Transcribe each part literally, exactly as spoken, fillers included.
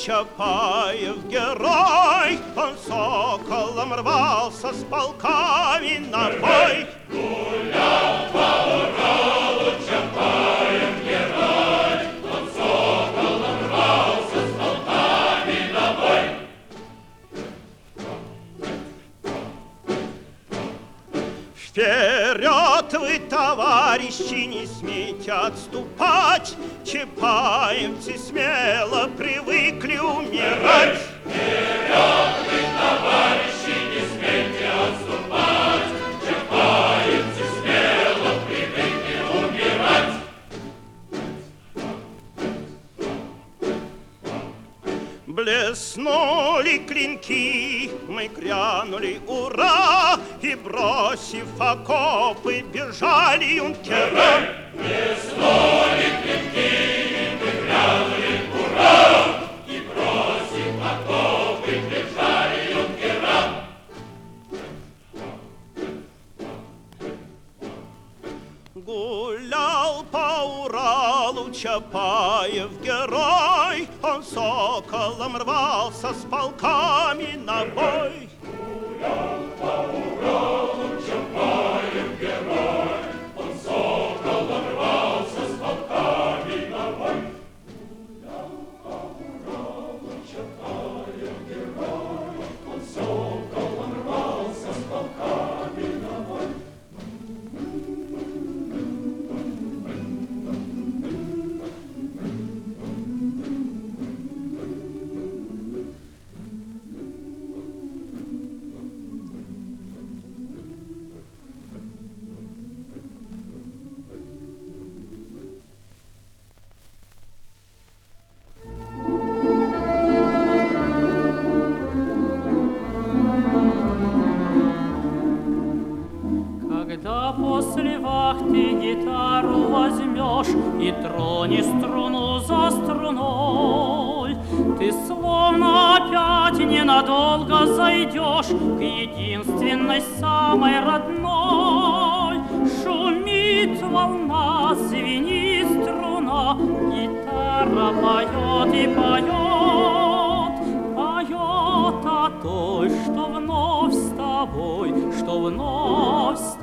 Чапаев герой, он соколом рвался с полками на бой. Гулял по Уралу Чапаев герой, он соколом рвался с полками на бой. Вперед вы, товарищи, не смейте отступать, чапаевцы смело привыкли умирать. Вперед вы, товарищи, не смейте отступать, чапаевцы смело привыкли умирать. Блеснули клинки, мы грянули ура, и, бросив окопы, бежали юнкера. Блеснули клинки, мы грянули ура, и, бросив окопы, бежали юнкера. Гулял по Уралу Чапаев герой, он соколом рвался с полками на бой. Гулял по Уралу Чапаев герой, он соколом рвался с полками на бой. Гулял по Уралу Чапаев герой, он соколом рвался с полками на бой. Когда после вахты гитару возьмешь и тронешь струну за струной, ты словно опять ненадолго зайдешь к единственной самой родной. Шумит волна, звенит струна, гитара поет и поет, поет о той, что вновь с тобой, что вновь с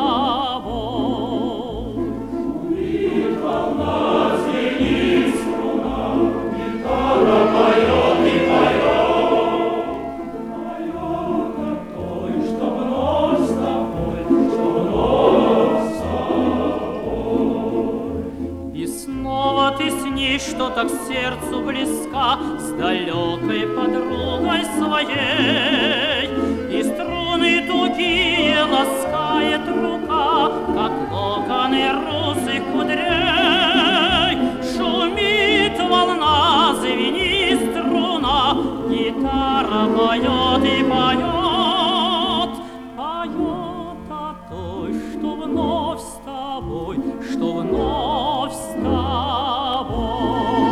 тобой. Шумит волна, звенит струна, гитара поет и поет, поет о той, что вновь с тобой, что вновь с тобой. И снова ты снишь, что так сердцу близка с далекой подругой своей, и струны тугие ласкает рука, как локоны русых кудрей. Шумит волна, звенит струна, гитара поет и поет, поет о той, что вновь с тобой, что вновь с тобой.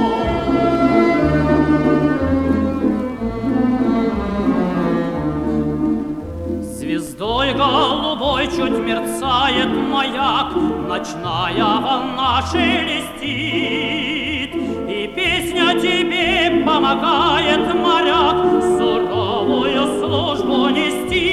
Звездой голубой чуть мерцает маяк, ночная волна шелестит, и песня тебе помогает, моряк, суровую службу нести.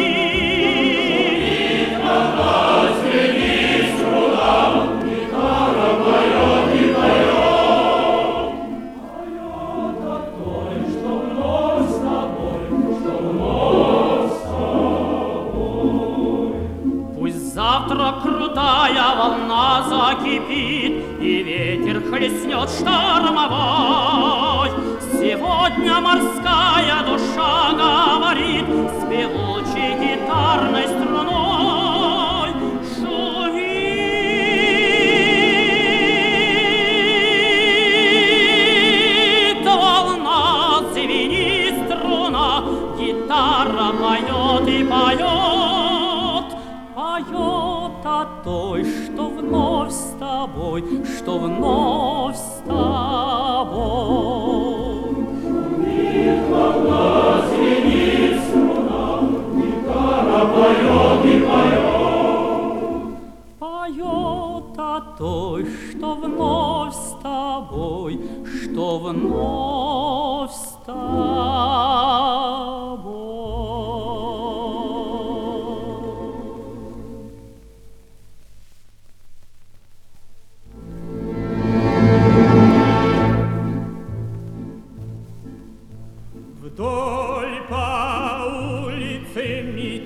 Шумит волна, звенит струна, гитара поет и поет, поет о той, что вновь с тобой, что вновь с тобой. Пусть завтра крутая волна закипит, и ветер хлестнет штормовой, сегодня морская душа говорит с певучей гитарной струной. Шумит волна, звенит струна, гитара поет и поет, поет о той, что вновь с тобой, что вновь с тобой. Шумит волна, звенит струна, гитара поет и поет, Поет о той, что вновь с тобой, что вновь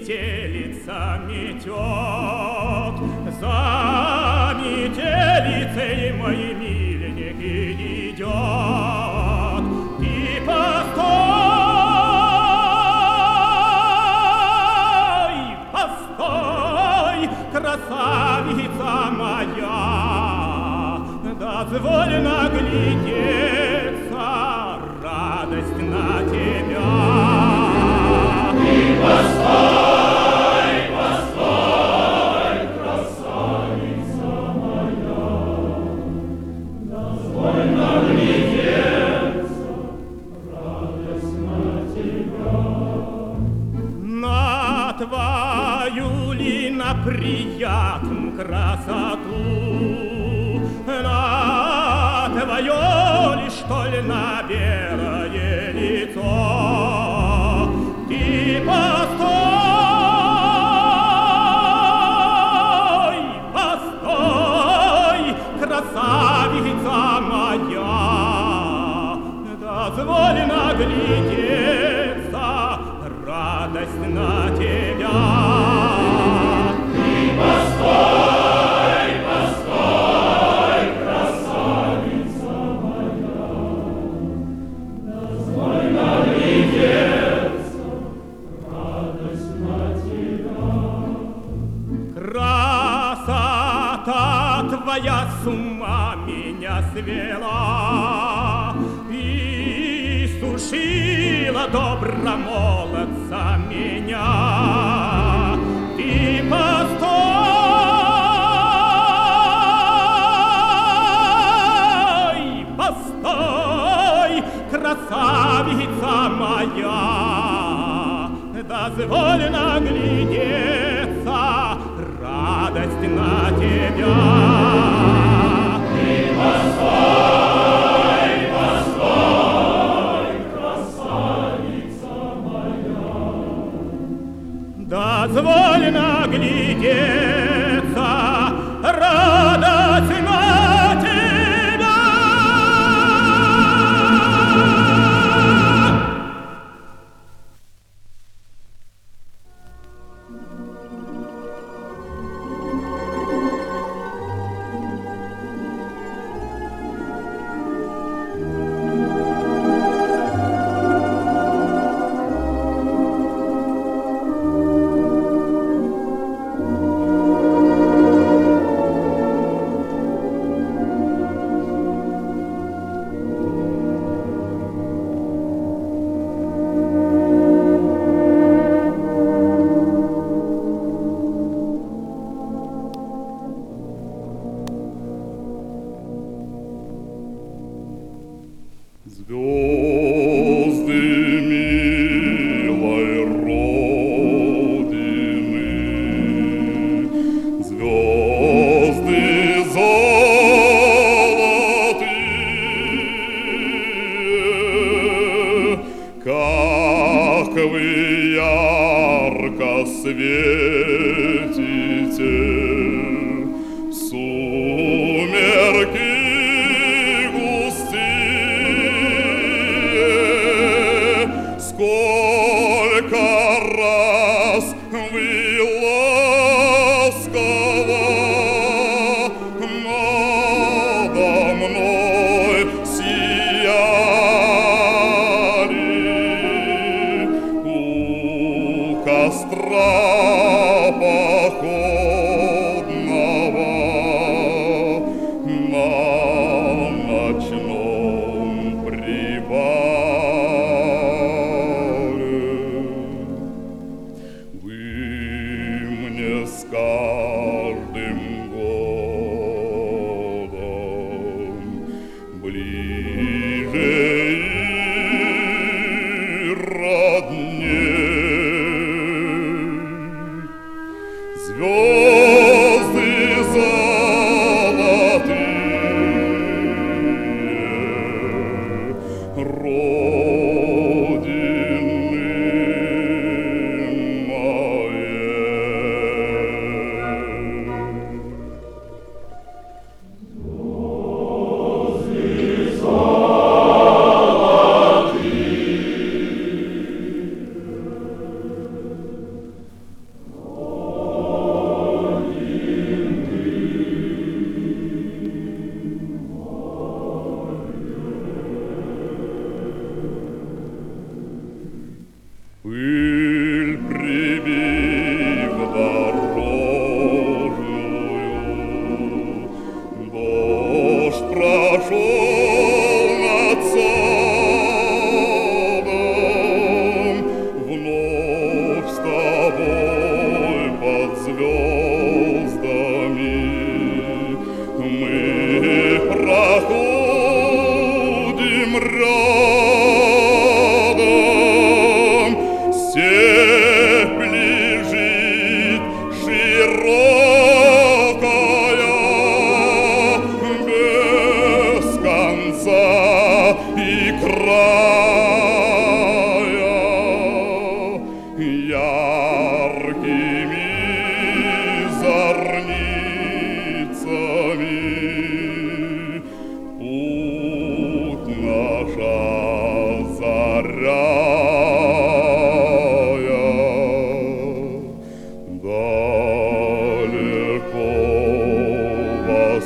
метелица метет, за метелицей мой миленек идет. Ты постой, постой, красавица моя, дозволь наглядеться, радость на тебя. Ты постой, постой, красавица моя, дозволь наглядеться, радость на тебя. На твою ли на приятную красоту, на твое ли, что ли, на белое лицо? Ты постой, постой, красавица моя, дозволь наглядеться, радость на тебя. Ты постой, постой, красавица моя, дозволь наглядеться, радость на тебя. Красота твоя с ума меня свела и сушила добромолодца меня. Ты постой, постой, красавица моя, дозволь наглядеться, радость на тебя. Ты постой, постой, красавица моя, дозволь наглядеться, радость на тебя. Звезды милой Родины, звезды золотые, как вы ярко светите в сумерки густые. Сколько раз вы ласково надо мной сияли у костра походного на ночном привале. Вы мне с каждым годом ближе и родней. яркими зорницами. Путь наша заряя, далеко вас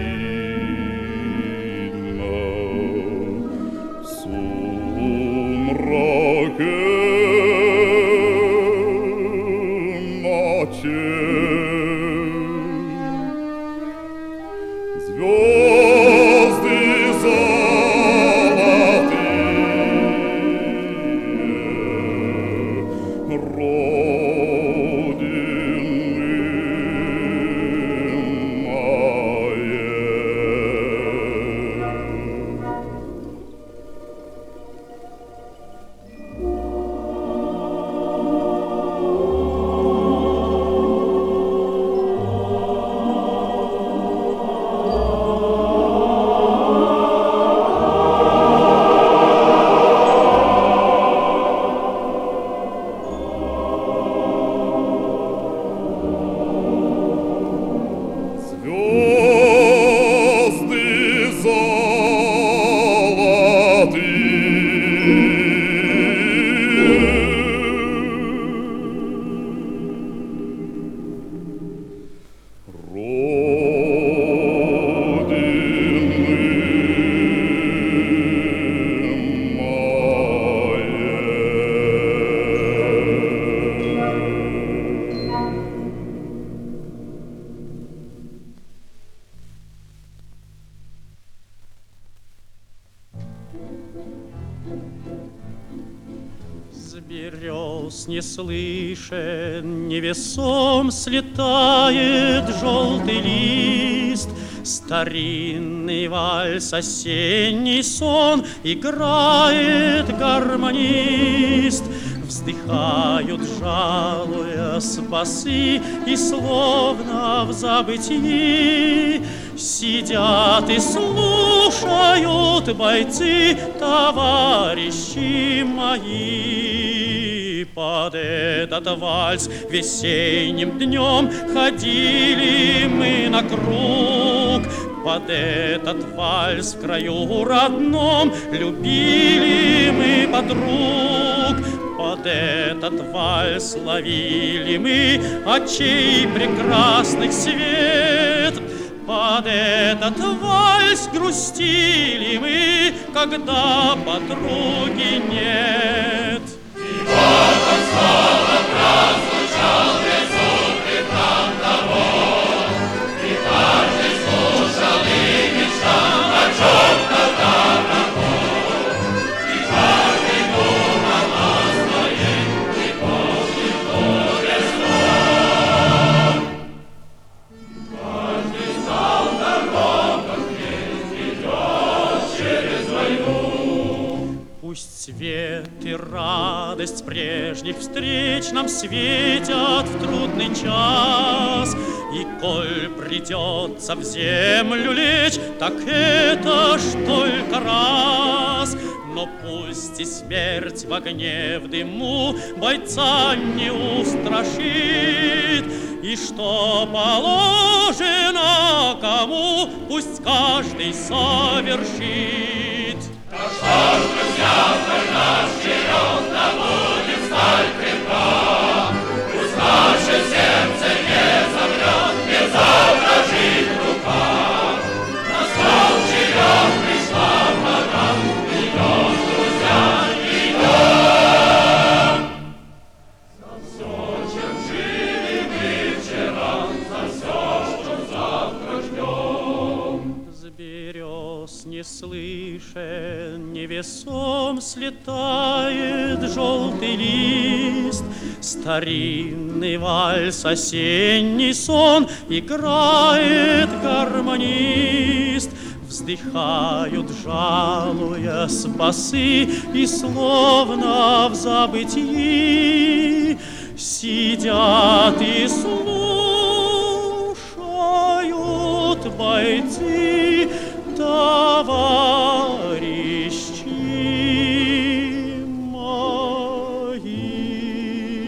видно в сумраке ночи. Звезды золотые Родины С берез не слышен, невесом слетает желтый лист. Старинный вальс, осенний сон играет гармонист. Вздыхают, жалуя басы, и словно в забытии сидят и слушают бойцы, товарищи мои. Под этот вальс весенним днем ходили мы на круг. Под этот вальс в краю родном любили мы подруг. Под этот вальс ловили мы очей прекрасных свет. Под этот вальс грустили мы, когда подруги нет. И вот он снова прозвучал безумный храм того, и каждый слушал и мечтал о чем-то таком, и каждый думал о своей непоздней горе снов. Каждый знал дорогу, ведет через войну. Пусть свет и радость прежних встреч нам светят в трудный час, и коль придется в землю лечь, так это ж только раз. Но пусть и смерть в огне, в дыму бойца не устрашит, и что положено кому, пусть каждый совершит. Так что ж, друзья, коль наш черед, да будет сталь крепка, пусть наше сердце не замрет, не задрожит рука. Настал черед, пришла пора, идем, друзья, идем. За все, чем жили мы вчера, за все, что завтра ждем. С берез не слышен, невесом слетает желтый лист. Старинный вальс, осенний сон играет гармонист. Вздыхают, жалуя басы, и словно в забытии сидят и слушают бойцы, товарищи мои.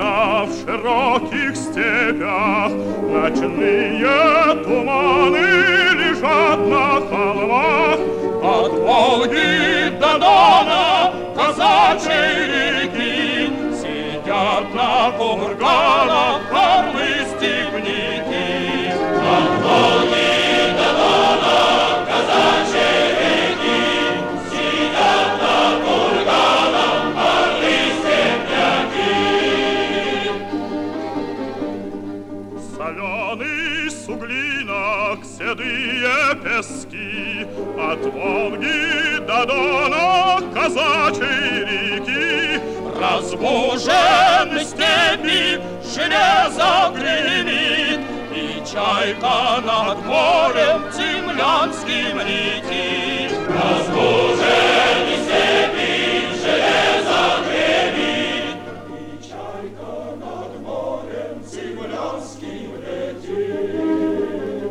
когда в широких степях ночные туманы лежат на холмах. От Волги до Дона казачьей реки сидят на курганах орлы-степняки. От Волги до Дона казачьей реки сидят на курганах орлы-степняки. Соленый суглинок, седые пески, от Волги до Дона казачьей реки. Разбужены степи, железо гремит, и чайка над морем землянским летит. Разбужены степи, железо гремит, и чайка над морем землянским летит.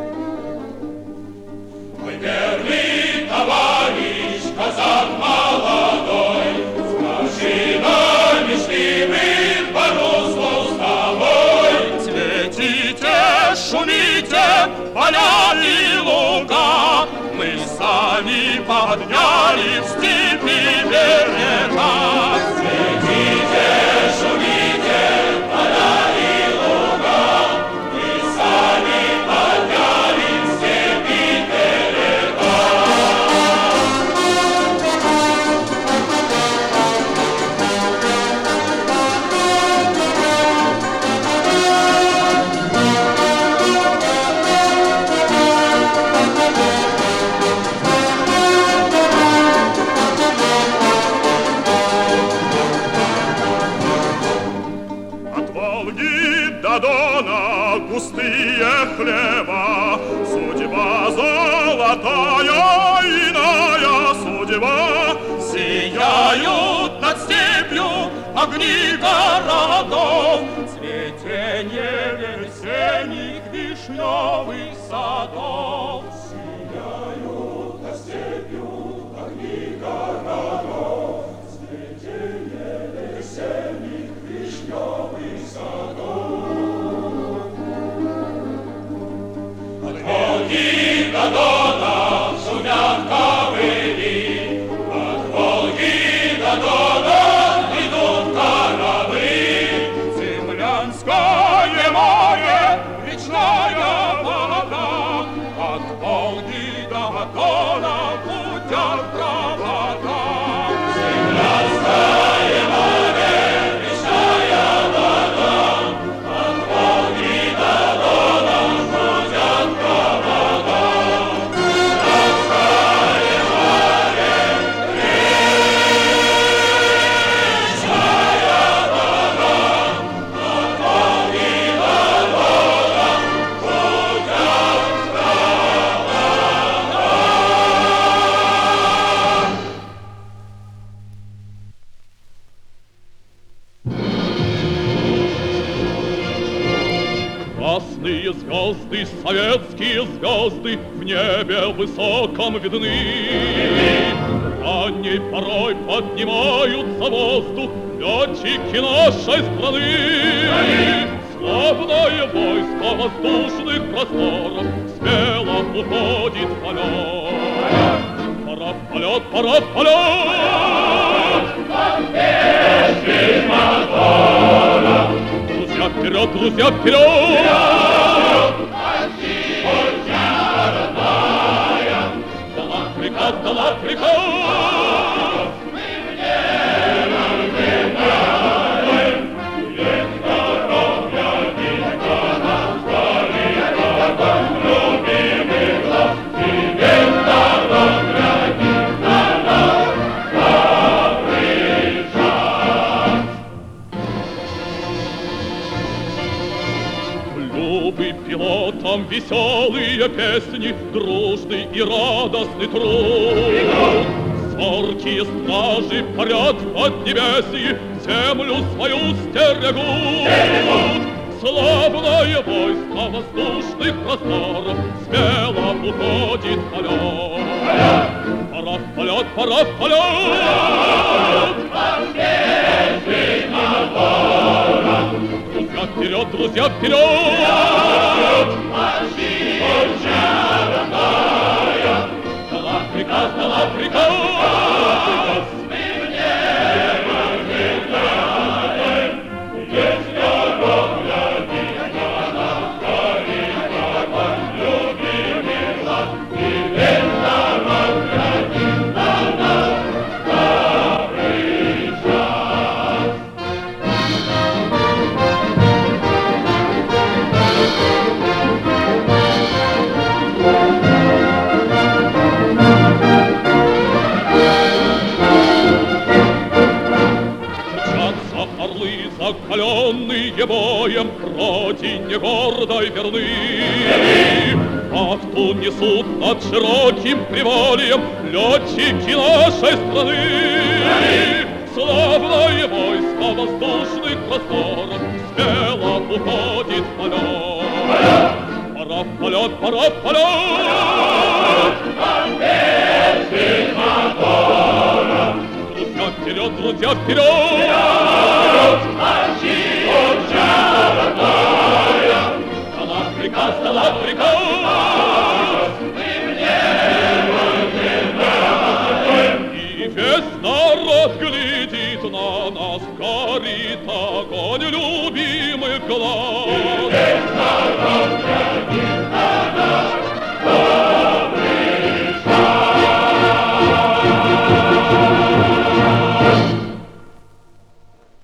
Мой верный товарищ, казак молодой, машинами шли мы по руслу с тобой. Цветите, шумите, поля и луга, мы сами подняли в степи берега. Цветите, шумите, поля и луга, мы сами подняли в степи берега. До Дона густые хлеба, судьба золотая, иная судьба. Сияют над степью огни городов, цветение весенних вишневых садов. Сияют над степью огни городов, цветение весенних вишневых садов. Волги до Дона шумят ковыли, от Волги до Дона идут корабли. Землянское море, речная вода, от Волги до Дона путят провода. Землянское море, речная вода, от Волги до Дона путят провода. Красные звезды, советские звезды в небе высоком видны. Ранней порой поднимаются в воздух летчики нашей страны. Славное войско воздушных просторов смело уходит в полет. Пора в полет, пора в полет! Подпишись мотора! Друзья, вперед, друзья, вперед! Дала приказ, дала приказ! Мы в небо взлетаем, есть здоровья, дитя наш, горит любимый глаз, тебе здоровья, дитя наш, добрый час. Любы пилотам веселые песни, дружный и радостный труд. Зоркие стражи парят в поднебесье, землю свою стерегут. Славное войско воздушных просторов смело уходит в полет. Пора в полет, пора в полет! Подбежит мотора! Друзья, вперед, друзья, вперед! Марши, Польша родная, дала приказ, дала приказ. Мы в небо взлетаем, есть дорога, где нас горит огонь, любимый нас, и весь народ глядит на нас, добрый час. Мчатся орлы, закаленные боем, родине гордой верны. Вахту несут над широким привольем летчики нашей страны. Славное войско воздушных просторов смело уходит в полет. Пора в полет, пора в полет! Без мотора, Друзья, вперед, друзья, вперед! марши, Польша родная, Дала приказ, дала приказ!